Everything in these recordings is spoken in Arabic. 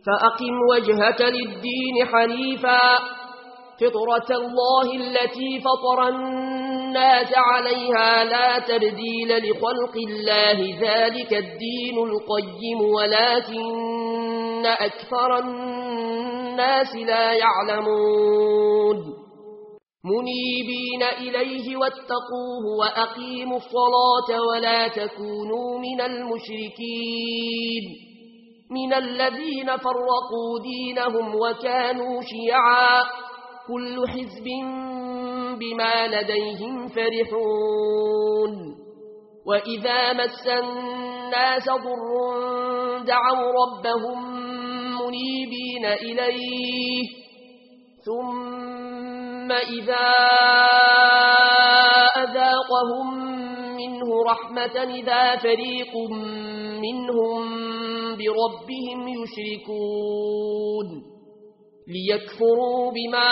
فأقم وجهك للدين حنيفا فطرة الله التي فطر الناس عليها لا تبديل لخلق الله ذلك الدين القيم ولكن أكثر الناس لا يعلمون منيبين إليه واتقوه وأقيموا الصلاة ولا تكونوا من المشركين من الذين فرقوا دينهم وكانوا شيعا كل حزب بما لديهم فرحون وإذا مس الناس ضر دعوا ربهم منيبين إليه ثم إذا أذاقهم منه رحمة إذا فريق منهم بربهم يشركون ليكفروا بما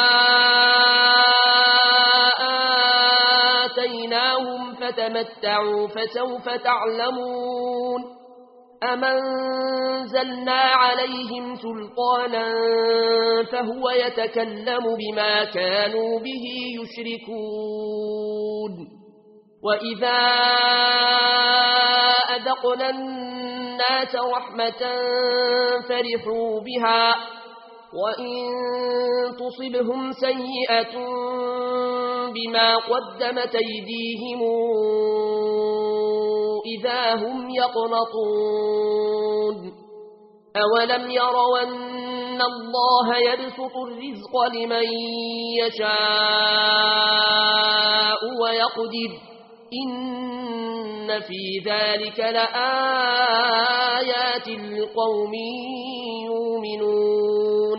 آتيناهم فتمتعوا فسوف تعلمون أم أنزلنا عليهم سلطانا فهو يتكلم بما كانوا به يشركون وإذا أذقنا الناس رحمة فرحوا بها وإن تصبهم سيئة بما قدمت أيديهم إذا هم يقنطون أولم يروا أن الله يبسط الرزق لمن يشاء ويقدر إن في ذلك لآيات لقوم يؤمنون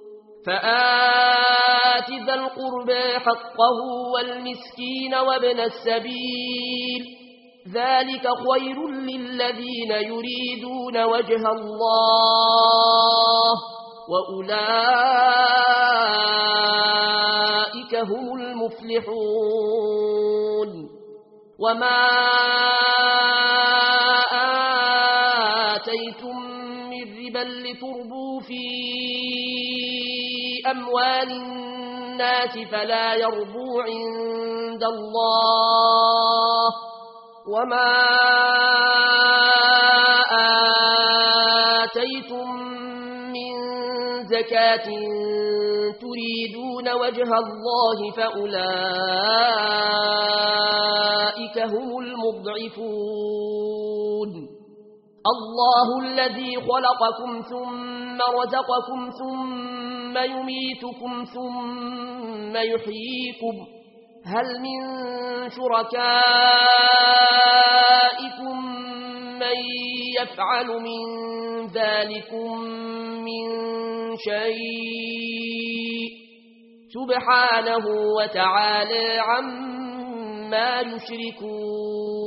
فآت ذا القربى حقه والمسكين وابن السبيل ذلك خير للذين يريدون وجه الله وأولئك هم المفلحون وما آتيتم من ربا لتربوا في أموال الناس فلا يربو عند الله وما آتيتم من زكاة تريدون وجه الله فأولئك هم المضعفون الله الذي خلقكم ثم رزقكم ثم يميتكم ثم يحييكم هل من شركائكم من يفعل من ذلكم من شيء سبحانه وتعالى عما يشركون